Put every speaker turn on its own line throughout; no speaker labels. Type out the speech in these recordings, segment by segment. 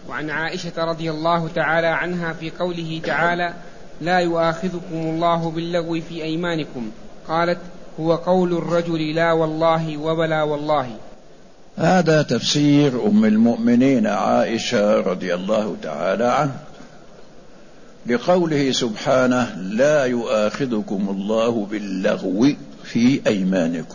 وعن عائشة رضي الله تعالى عنها في قوله تعالى: لا يؤاخذكم الله باللغو في أيمانكم، قالت: هو قول الرجل لا والله وبلا والله.
هذا تفسير أم المؤمنين عائشة رضي الله تعالى عنه لقوله سبحانه: لا يؤاخذكم الله باللغو في أيمانكم.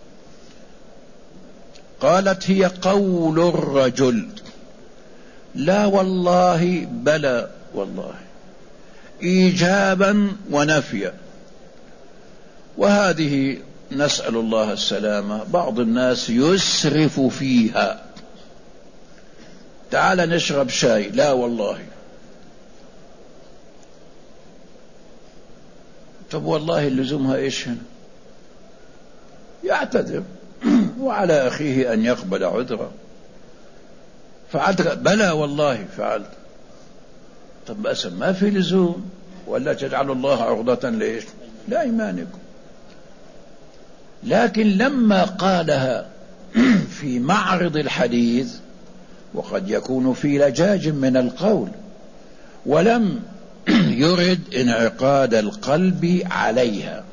قالت: هي قول الرجل لا والله بلى والله، إيجابا ونفيا. وهذه نسأل الله السلامة، بعض الناس يسرف فيها. تعال نشرب شاي، لا والله. طب والله اللزومها ايش هنا؟ يعتذر وعلى أخيه أن يقبل عذره. فعلت؟ بلى والله فعلت. طب بس ما في لزوم، ولا تجعل الله عرضة لإيش؟ لأيمانكم. لكن لما قالها في معرض الحديث، وقد يكون في لجاج من القول، ولم يرد انعقاد القلب عليها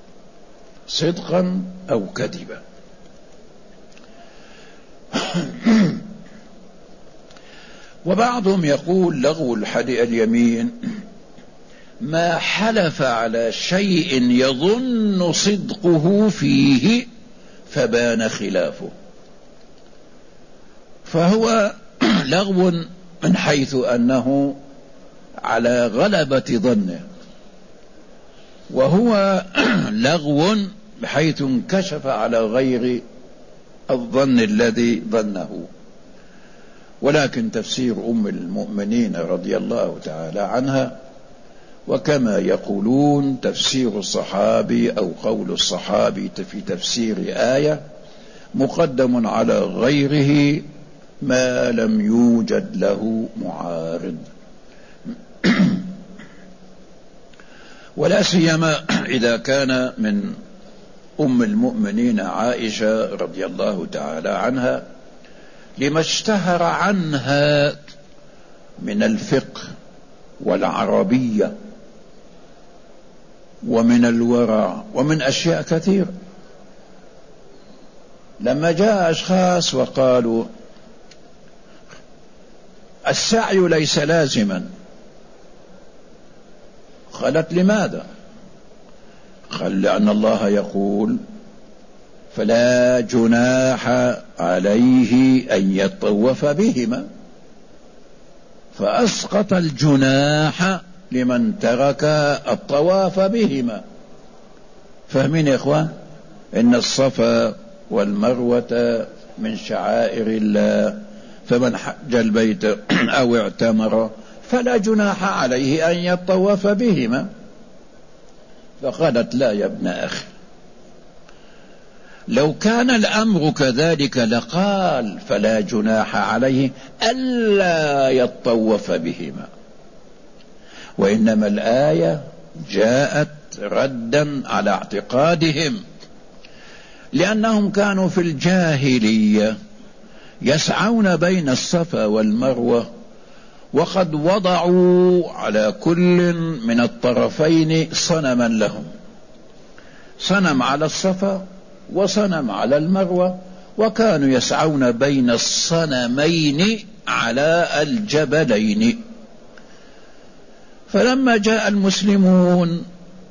صدقا أو كذبا. وبعضهم يقول لغو اليمين ما حلف على شيء يظن صدقه فيه فبان خلافه، فهو لغو من حيث أنه على غلبة ظنه، وهو لغو بحيث انكشف على غير الظن الذي ظنه. ولكن تفسير أم المؤمنين رضي الله تعالى عنها، وكما يقولون تفسير الصحابي أو قول الصحابي في تفسير آية مقدم على غيره ما لم يوجد له معارض. ولا سيما إذا كان من أم المؤمنين عائشة رضي الله تعالى عنها لما اشتهر عنها من الفقه والعربية ومن الورع ومن أشياء كثيرة. لما جاء أشخاص وقالوا السعي ليس لازما، قالت: لماذا؟ قال: لأن الله يقول: فلا جناح عليه أن يطوف بهما، فأسقط الجناح لمن ترك الطواف بهما. فاهمين يا إخوان؟ إن الصفا والمروة من شعائر الله، فمن حج البيت أو اعتمر فلا جناح عليه أن يطوف بهما. فقالت: لا يا ابن أخي، لو كان الأمر كذلك لقال فلا جناح عليه ألا يطوف بهما. وإنما الآية جاءت ردا على اعتقادهم، لأنهم كانوا في الجاهلية يسعون بين الصفا والمروة، وقد وضعوا على كل من الطرفين صنما لهم، صنم على الصفا وصنم على المروة، وكانوا يسعون بين الصنمين على الجبلين. فلما جاء المسلمون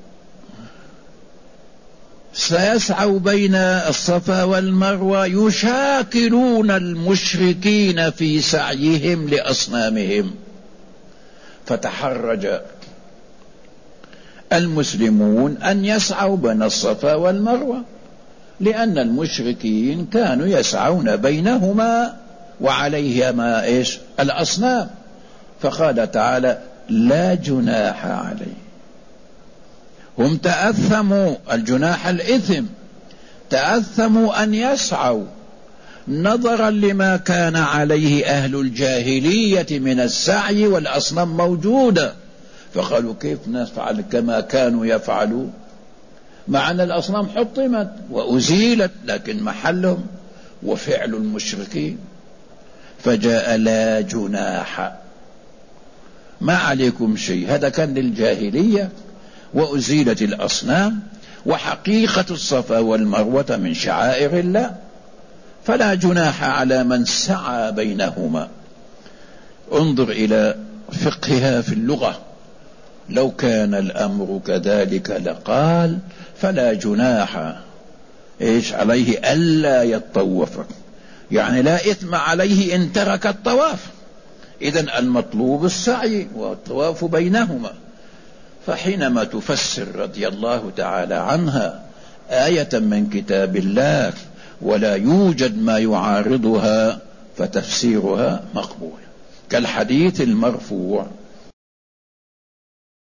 سيسعوا بين الصفا والمروة، يشاكلون المشركين في سعيهم لأصنامهم، فتحرج المسلمون أن يسعوا بين الصفا والمروة، لأن المشركين كانوا يسعون بينهما وعليهما إيش؟ الأصنام. فقال تعالى: لا جناح عليه. هم تأثموا، الجناح الإثم، تأثموا أن يسعوا نظرا لما كان عليه أهل الجاهلية من السعي والأصنام موجودة. فقالوا: كيف نفعل كما كانوا يفعلون، مع أن الأصنام حطمت وأزيلت، لكن محلهم وفعل المشركين. فجاء لا جناح، ما عليكم شيء. هذا كان للجاهلية وأزيلت الأصنام، وحقيقة الصفا والمروة من شعائر الله، فلا جناح على من سعى بينهما. انظر إلى فقهها في اللغة، لو كان الأمر كذلك لقال فلا جناح عليه ألا يطوف، يعني لا إثم عليه إن ترك الطواف. إذن المطلوب السعي والطواف بينهما. فحينما تفسر رضي الله تعالى عنها آية من كتاب الله ولا يوجد ما يعارضها، فتفسيرها مقبول، كالحديث المرفوع